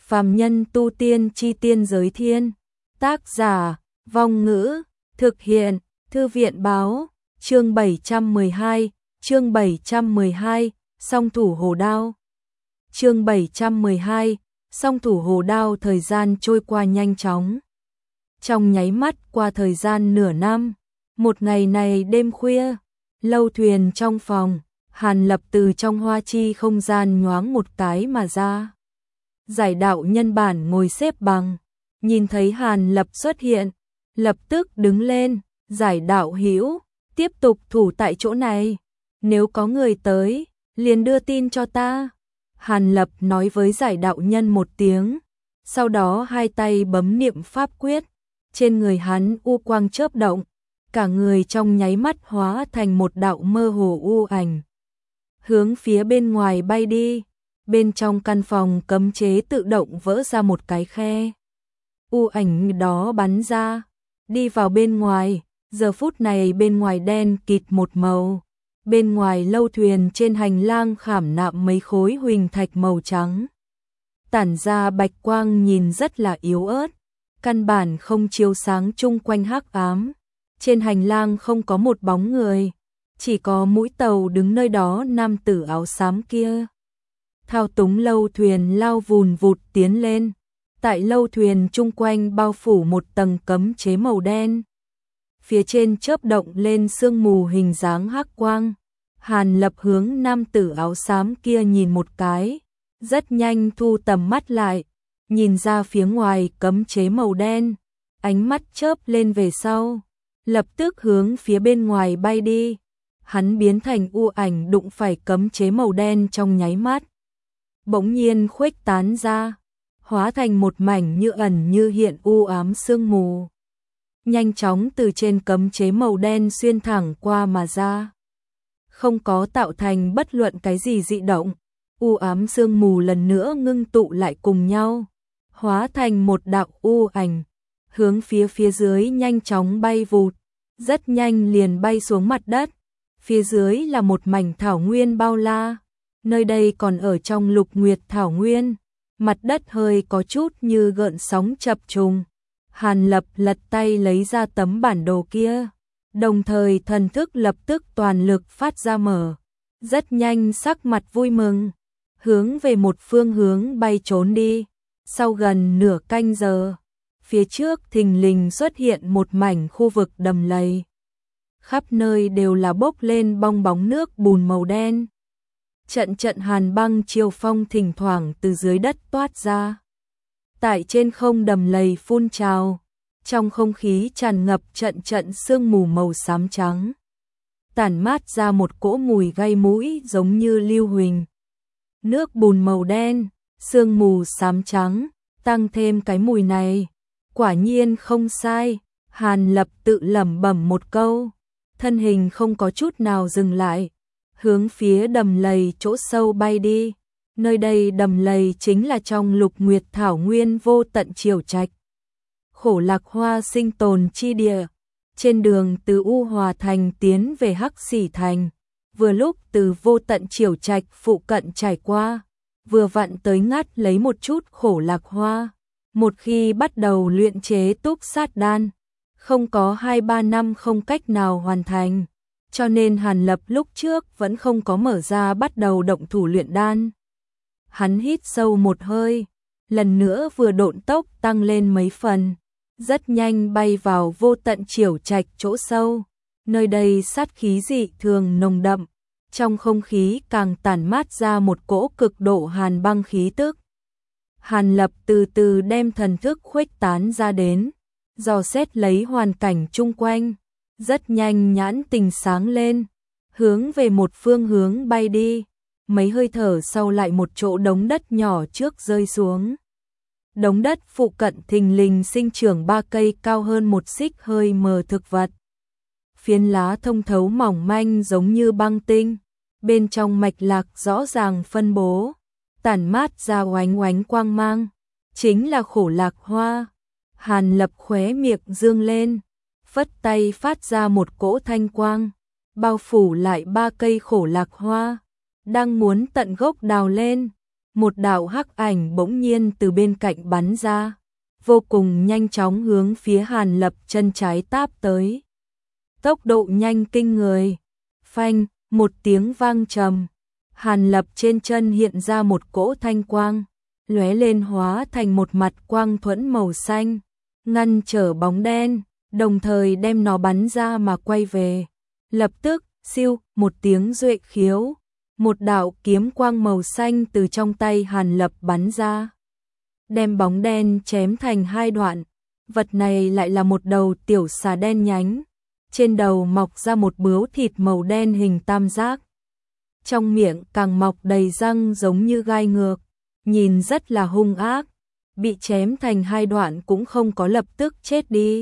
Phàm nhân tu tiên chi tiên giới thiên. Tác giả, Vong Ngữ, thực hiện, Thư viện báo, chương 712, chương 712, song thủ hồ đao. Chương 712, song thủ hồ đao. Thời gian trôi qua nhanh chóng. Trong nháy mắt qua thời gian nửa năm, một ngày này đêm khuya, lâu thuyền trong phòng, Hàn Lập từ trong hoa chi không gian nhoáng một cái mà ra. Giải đạo nhân bản ngồi xếp bằng, nhìn thấy Hàn Lập xuất hiện, lập tức đứng lên, giải đạo hữu, tiếp tục thủ tại chỗ này, nếu có người tới, liền đưa tin cho ta. Hàn Lập nói với giải đạo nhân một tiếng, sau đó hai tay bấm niệm pháp quyết, trên người hắn u quang chớp động, cả người trong nháy mắt hóa thành một đạo mơ hồ u ảnh, hướng phía bên ngoài bay đi. Bên trong căn phòng cấm chế tự động vỡ ra một cái khe. U ảnh đó bắn ra, đi vào bên ngoài, giờ phút này bên ngoài đen kịt một màu. Bên ngoài lâu thuyền trên hành lang khảm nạm mấy khối huỳnh thạch màu trắng. Tản ra bạch quang nhìn rất là yếu ớt, căn bản không chiếu sáng chung quanh hắc ám. Trên hành lang không có một bóng người, chỉ có mũi tàu đứng nơi đó nam tử áo xám kia. Thao túng lâu thuyền lao vùn vụt tiến lên, tại lâu thuyền chung quanh bao phủ một tầng cấm chế màu đen. Phía trên chớp động lên sương mù hình dáng hắc quang. Hàn Lập hướng nam tử áo xám kia nhìn một cái, rất nhanh thu tầm mắt lại, nhìn ra phía ngoài cấm chế màu đen, ánh mắt chớp lên về sau, lập tức hướng phía bên ngoài bay đi. Hắn biến thành u ảnh đụng phải cấm chế màu đen trong nháy mắt, bỗng nhiên khuếch tán ra, hóa thành một mảnh như ẩn như hiện u ám sương mù, nhanh chóng từ trên cấm chế màu đen xuyên thẳng qua mà ra, không có tạo thành bất luận cái gì dị động. U ám sương mù lần nữa ngưng tụ lại cùng nhau, hóa thành một đạo u ảnh, hướng phía dưới nhanh chóng bay vụt, rất nhanh liền bay xuống mặt đất. Phía dưới là một mảnh thảo nguyên bao la, nơi đây còn ở trong Lục Nguyệt thảo nguyên, mặt đất hơi có chút như gợn sóng chập trùng. Hàn Lập lật tay lấy ra tấm bản đồ kia, đồng thời thần thức lập tức toàn lực phát ra mở, rất nhanh sắc mặt vui mừng, hướng về một phương hướng bay trốn đi. Sau gần nửa canh giờ, phía trước thình lình xuất hiện một mảnh khu vực đầm lầy. Khắp nơi đều là bốc lên bong bóng nước bùn màu đen. Trận trận hàn băng chiều phong thỉnh thoảng từ dưới đất toát ra. Tại trên không đầm lầy phun trào, trong không khí tràn ngập trận trận sương mù màu xám trắng, tản mát ra một cỗ mùi gây mũi giống như lưu huỳnh. Nước bùn màu đen, sương mù xám trắng, tăng thêm cái mùi này, quả nhiên không sai. Hàn Lập tự lẩm bẩm một câu, thân hình không có chút nào dừng lại, hướng phía đầm lầy chỗ sâu bay đi. Nơi đây đầm lầy chính là trong Lục Nguyệt thảo nguyên vô tận triều trạch, Khổ Lạc Hoa sinh tồn chi địa. Trên đường từ U Hòa thành tiến về Hắc Xỉ thành, vừa lúc từ vô tận triều trạch phụ cận trải qua, vừa vặn tới ngắt lấy một chút khổ lạc hoa. Một khi bắt đầu luyện chế túc sát đan, không có 2-3 năm không cách nào hoàn thành, cho nên Hàn Lập lúc trước vẫn không có mở ra bắt đầu động thủ luyện đan. Hắn hít sâu một hơi, lần nữa vừa độn tốc tăng lên mấy phần, rất nhanh bay vào vô tận triều trạch chỗ sâu. Nơi đây sát khí dị thường nồng đậm, trong không khí càng tản mát ra một cỗ cực độ hàn băng khí tức. Hàn Lập từ từ đem thần thức khuếch tán ra đến, dò xét lấy hoàn cảnh chung quanh, rất nhanh nhãn tình sáng lên, hướng về một phương hướng bay đi. Mấy hơi thở sau lại một chỗ đống đất nhỏ trước rơi xuống. Đống đất phụ cận thình lình sinh trưởng 3 cây cao hơn 1 xích hơi mờ thực vật. Phiến lá thông thấu mỏng manh giống như băng tinh, bên trong mạch lạc rõ ràng phân bố, tản mát ra oánh oánh quang mang, chính là khổ lạc hoa. Hàn Lập khóe miệng dương lên, phất tay phát ra một cỗ thanh quang, bao phủ lại 3 cây khổ lạc hoa, đang muốn tận gốc đào lên. một đạo hắc ảnh bỗng nhiên từ bên cạnh bắn ra, vô cùng nhanh chóng hướng phía Hàn Lập chân trái táp tới. Tốc độ nhanh kinh người. Phanh, một tiếng vang trầm. Hàn Lập trên chân hiện ra một cỗ thanh quang, lóe lên hóa thành một mặt quang thuẫn màu xanh, ngăn trở bóng đen, đồng thời đem nó bắn ra mà quay về. Lập tức, siêu, một tiếng duệ khiếu, một đạo kiếm quang màu xanh từ trong tay Hàn Lập bắn ra, đem bóng đen chém thành hai đoạn. Vật này lại là một đầu tiểu xà đen nhánh, trên đầu mọc ra một bướu thịt màu đen hình tam giác. Trong miệng càng mọc đầy răng giống như gai ngược, nhìn rất là hung ác, bị chém thành hai đoạn cũng không có lập tức chết đi.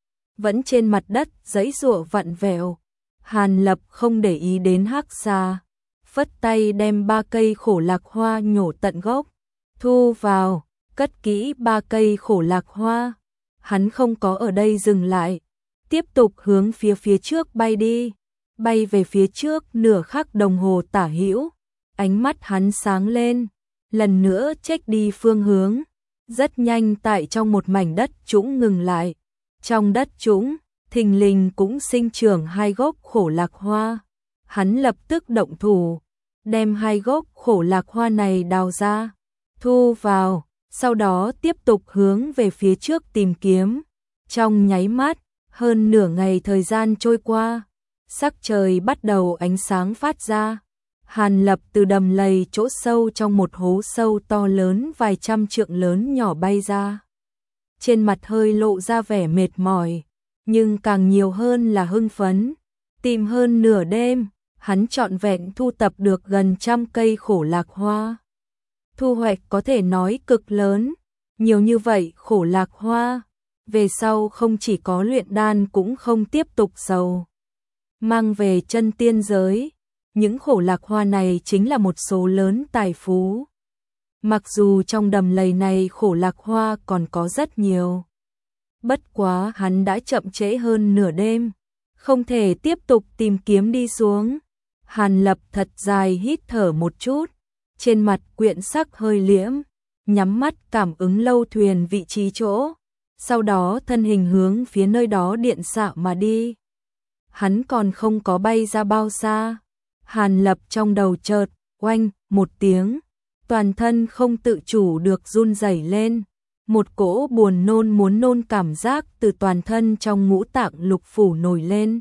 Vẫn trên mặt đất giãy giụa vặn vẹo. Hàn Lập không để ý đến hắc xà, phất tay đem 3 cây khổ lạc hoa nhổ tận gốc, thu vào, cất kỹ 3 cây khổ lạc hoa. Hắn không có ở đây dừng lại, tiếp tục hướng phía trước bay đi, bay về phía trước nửa khắc đồng hồ tả hữu, ánh mắt hắn sáng lên, lần nữa check đi phương hướng, rất nhanh tại trong một mảnh đất trũng ngừng lại. Trong đất trũng, thình lình cũng sinh trưởng 2 gốc khổ lạc hoa. Hắn lập tức động thủ, đem 2 gốc khổ lạc hoa này đào ra, thu vào, sau đó tiếp tục hướng về phía trước tìm kiếm. Trong nháy mắt, hơn nửa ngày thời gian trôi qua, sắc trời bắt đầu ánh sáng phát ra. Hàn Lập từ đầm lầy chỗ sâu trong một hố sâu to lớn vài trăm trượng lớn nhỏ bay ra. Trên mặt hơi lộ ra vẻ mệt mỏi, nhưng càng nhiều hơn là hưng phấn. Tìm hơn nửa đêm, hắn trọn vẹn thu tập được gần 100 cây khổ lạc hoa. Thu hoạch có thể nói cực lớn, nhiều như vậy khổ lạc hoa, về sau không chỉ có luyện đan cũng không tiếp tục giàu. Mang về chân tiên giới, những khổ lạc hoa này chính là một số lớn tài phú. Mặc dù trong đầm lầy này khổ lạc hoa còn có rất nhiều. Bất quá hắn đã chậm trễ hơn nửa đêm, không thể tiếp tục tìm kiếm đi xuống. Hàn Lập thật dài hít thở một chút, trên mặt quyện sắc hơi liễm, nhắm mắt cảm ứng lâu thuyền vị trí chỗ, sau đó thân hình hướng phía nơi đó điện xạ mà đi. Hắn còn không có bay ra bao xa, Hàn Lập trong đầu chợt oanh một tiếng, toàn thân không tự chủ được run rẩy lên, một cỗ buồn nôn muốn nôn cảm giác từ toàn thân trong ngũ tạng lục phủ nổi lên,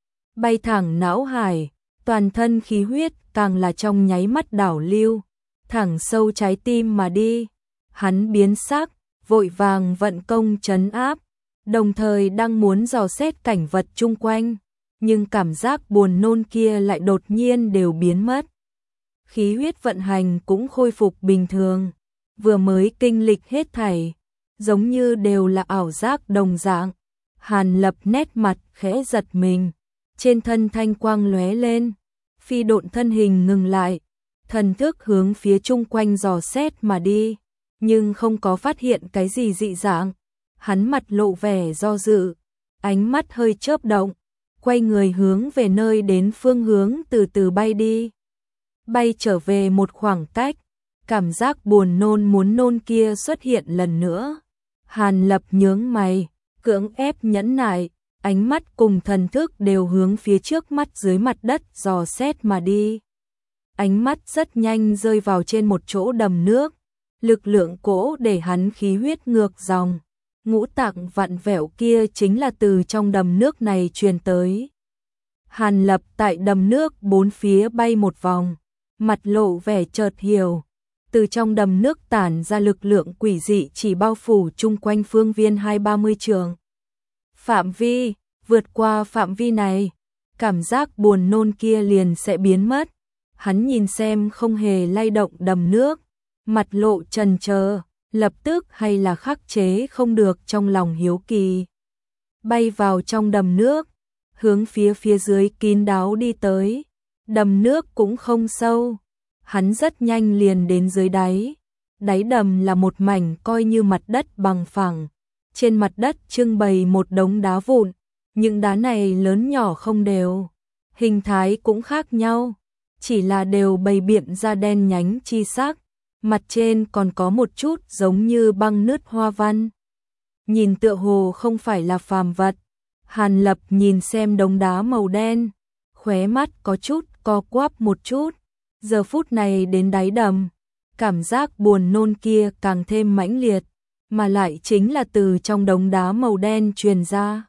bay thẳng não hải, toàn thân khí huyết càng là trong nháy mắt đảo lưu, thẳng sâu trái tim mà đi. Hắn biến sắc, vội vàng vận công trấn áp, đồng thời đang muốn dò xét cảnh vật chung quanh, nhưng cảm giác buồn nôn kia lại đột nhiên đều biến mất. Khí huyết vận hành cũng khôi phục bình thường, vừa mới kinh lịch hết thảy, giống như đều là ảo giác đồng dạng. Hàn Lập nét mặt khẽ giật mình, trên thân thanh quang lóe lên, phi độn thân hình ngừng lại, thần thức hướng phía chung quanh dò xét mà đi, nhưng không có phát hiện cái gì dị dạng. Hắn mặt lộ vẻ do dự, ánh mắt hơi chớp động, quay người hướng về nơi đến phương hướng từ từ bay đi. Bay trở về một khoảng cách, cảm giác buồn nôn muốn nôn kia xuất hiện lần nữa. Hàn Lập nhướng mày, cưỡng ép nhẫn nại, ánh mắt cùng thần thức đều hướng phía trước mắt dưới mặt đất dò xét mà đi. Ánh mắt rất nhanh rơi vào trên một chỗ đầm nước, lực lượng cỗ để hắn khí huyết ngược dòng. Ngũ tạng vặn vẹo kia chính là từ trong đầm nước này truyền tới. Hàn Lập tại đầm nước bốn phía bay một vòng, mặt lộ vẻ chợt hiểu, từ trong đầm nước tản ra lực lượng quỷ dị chỉ bao phủ chung quanh phương viên 20-30 trượng. Phạm vi, vượt qua phạm vi này, cảm giác buồn nôn kia liền sẽ biến mất. Hắn nhìn xem không hề lay động đầm nước, mặt lộ chần chờ, lập tức hay là khắc chế không được trong lòng hiếu kỳ. Bay vào trong đầm nước, hướng phía dưới kín đáo đi tới, đầm nước cũng không sâu, hắn rất nhanh liền đến dưới đáy. Đáy đầm là một mảnh coi như mặt đất bằng phẳng, trên mặt đất trưng bày một đống đá vụn, những đá này lớn nhỏ không đều, hình thái cũng khác nhau, chỉ là đều bày biện ra đen nhánh chi sắc, mặt trên còn có một chút giống như băng nứt hoa văn. Nhìn tựa hồ không phải là phàm vật. Hàn Lập nhìn xem đống đá màu đen, khóe mắt có chút co quắp một chút. Giờ phút này đến đáy đầm, cảm giác buồn nôn kia càng thêm mãnh liệt, mà lại chính là từ trong đống đá màu đen truyền ra.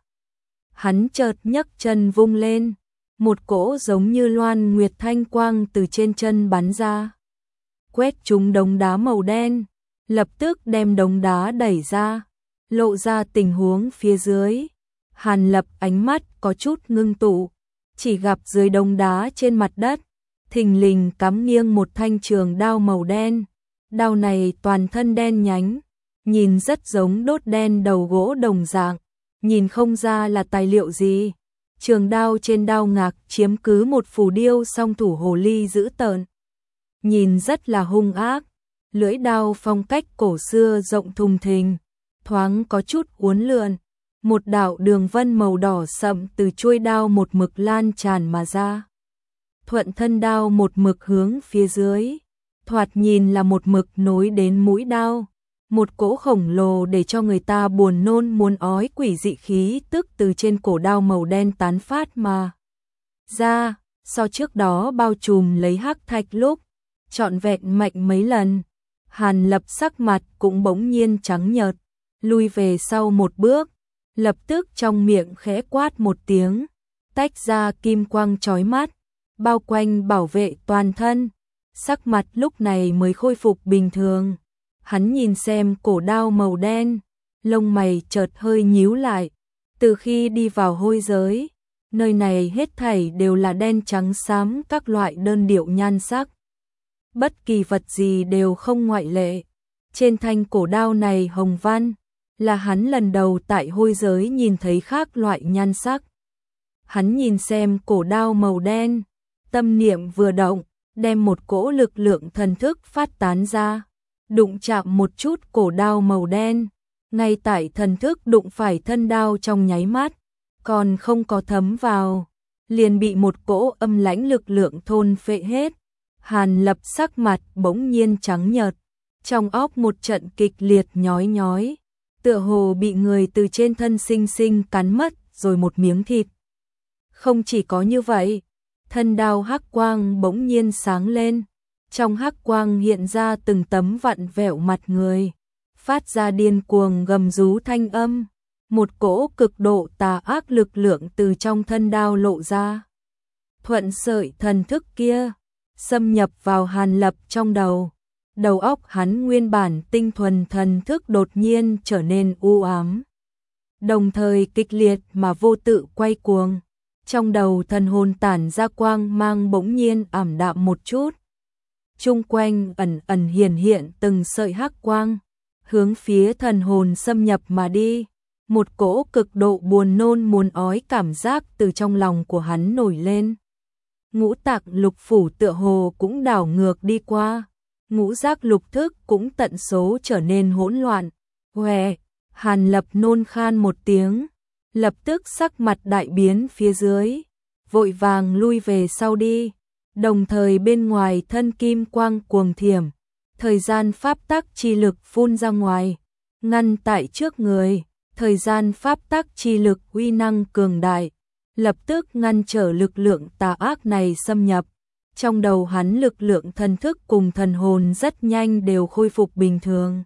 Hắn chợt nhấc chân vung lên, một cỗ giống như loan nguyệt thanh quang từ trên chân bắn ra, quét trúng đống đá màu đen, lập tức đem đống đá đẩy ra, lộ ra tình huống phía dưới. Hàn Lập ánh mắt có chút ngưng tụ, chỉ gặp dưới đống đá trên mặt đất, thình lình cắm nghiêng một thanh trường đao màu đen. Đao này toàn thân đen nhánh, nhìn rất giống đốt đen đầu gỗ đồng dạng, nhìn không ra là tài liệu gì. Trường đao trên đao ngạc chiếm cứ một phù điêu song thủ hồ ly dữ tợn, nhìn rất là hung ác. Lưỡi đao phong cách cổ xưa rộng thùng thình, thoáng có chút uốn lượn. Một đạo đường vân màu đỏ sậm từ chuôi đao một mực lan tràn mà ra. Thuận thân đao một mực hướng phía dưới, thoạt nhìn là một mực nối đến mũi đao. Một cỗ khổng lồ để cho người ta buồn nôn muốn ói quỷ dị khí tức từ trên cổ đao màu đen tán phát mà ra, so trước đó bao trùm lấy hắc thạch lúc, trọn vẹn mạnh mấy lần. Hàn Lập sắc mặt cũng bỗng nhiên trắng nhợt, lui về sau một bước, lập tức trong miệng khẽ quát một tiếng, tách ra kim quang chói mắt, bao quanh bảo vệ toàn thân. Sắc mặt lúc này mới khôi phục bình thường. Hắn nhìn xem cổ đao màu đen, lông mày chợt hơi nhíu lại. Từ khi đi vào hôi giới, nơi này hết thảy đều là đen trắng xám các loại đơn điệu nhan sắc. Bất kỳ vật gì đều không ngoại lệ. Trên thanh cổ đao này hồng văn, là hắn lần đầu tại hôi giới nhìn thấy khác loại nhan sắc. Hắn nhìn xem cổ đao màu đen, tâm niệm vừa động, đem một cỗ lực lượng thần thức phát tán ra, đụng chạm một chút cổ đao màu đen. Ngay tại thần thức đụng phải thân đao trong nháy mắt, còn không có thấm vào, liền bị một cỗ âm lãnh lực lượng thôn phệ hết. Hàn Lập sắc mặt bỗng nhiên trắng nhợt, trong óc một trận kịch liệt nhói nhói, tựa hồ bị người từ trên thân sinh sinh cắn mất rồi một miếng thịt. Không chỉ có như vậy, thân đao hắc quang bỗng nhiên sáng lên, trong hắc quang hiện ra từng tấm vặn vẹo mặt người, phát ra điên cuồng gầm rú thanh âm, một cỗ cực độ tà ác lực lượng từ trong thân đao lộ ra. Thuận sợi thần thức kia xâm nhập vào Hàn Lập trong đầu, đầu óc hắn nguyên bản tinh thuần thần thức đột nhiên trở nên u ám, đồng thời kịch liệt mà vô tự quay cuồng. Trong đầu thần hồn tản ra quang mang bỗng nhiên ảm đạm một chút, chung quanh ẩn ẩn hiển hiện từng sợi hắc quang, hướng phía thần hồn xâm nhập mà đi. Một cỗ cực độ buồn nôn muốn ói cảm giác từ trong lòng của hắn nổi lên. Ngũ tạng lục phủ tựa hồ cũng đảo ngược đi qua, ngũ giác lục thức cũng tận số trở nên hỗn loạn. Hòe, Hàn Lập nôn khan một tiếng, lập tức sắc mặt đại biến phía dưới, vội vàng lui về sau đi, đồng thời bên ngoài thân kim quang cuồng thiểm, thời gian pháp tắc chi lực phun ra ngoài, ngăn tại trước người. Thời gian pháp tắc chi lực uy năng cường đại, lập tức ngăn trở lực lượng tà ác này xâm nhập. Trong đầu hắn lực lượng thần thức cùng thần hồn rất nhanh đều khôi phục bình thường.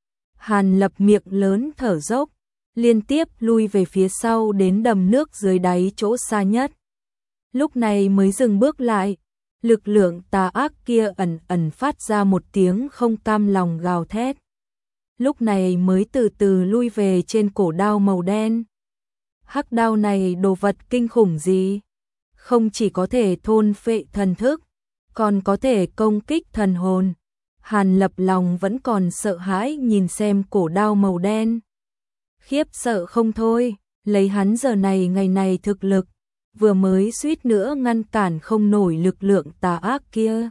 Hàn Lập miệng lớn thở dốc, liên tiếp lui về phía sau đến đầm nước dưới đáy chỗ xa nhất. Lúc này mới dừng bước lại, lực lượng tà ác kia ẩn ẩn phát ra một tiếng không cam lòng gào thét. Lúc này mới từ từ lui về trên cổ đao màu đen. Hắc đao này đồ vật kinh khủng gì? Không chỉ có thể thôn phệ thần thức, còn có thể công kích thần hồn. Hàn Lập lòng vẫn còn sợ hãi nhìn xem cổ đao màu đen. Khiếp sợ không thôi, lấy hắn giờ này ngày này thực lực, vừa mới suýt nữa ngăn cản không nổi lực lượng tà ác kia.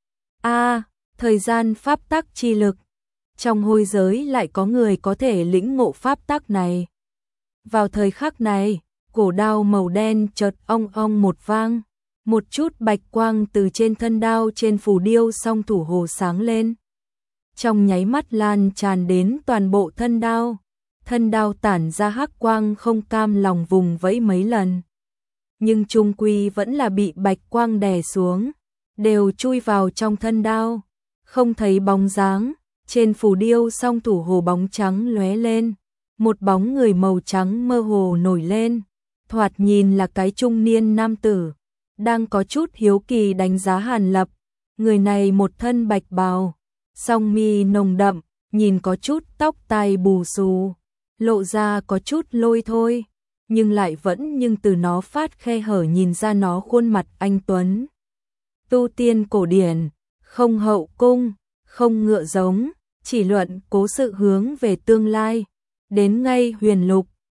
Thời gian pháp tắc chi lực. Trong hôi giới lại có người có thể lĩnh ngộ pháp tắc này. Vào thời khắc này, cổ đao màu đen chợt ong ong một vang, một chút bạch quang từ trên thân đao trên phù điêu song thủ hồ sáng lên. trong nháy mắt lan tràn đến toàn bộ thân đao tản ra hắc quang, không cam lòng vùng vẫy mấy lần. Nhưng chung quy vẫn là bị bạch quang đè xuống, đều chui vào trong thân đao, không thấy bóng dáng. Trên phù điêu song thủ hồ bóng trắng lóe lên, một bóng người màu trắng mơ hồ nổi lên, thoạt nhìn là cái trung niên nam tử, đang có chút hiếu kỳ đánh giá Hàn Lập. Người này một thân bạch bào, song mi nồng đậm, nhìn có chút tóc tai bù xù, lộ ra có chút lôi thôi, nhưng lại nhưng từ nó phát khe hở nhìn ra nó khuôn mặt anh tuấn. Tu tiên cổ điển, không hậu cung, không ngựa giống, chỉ luận cố sự hướng về tương lai, đến ngay huyền lục,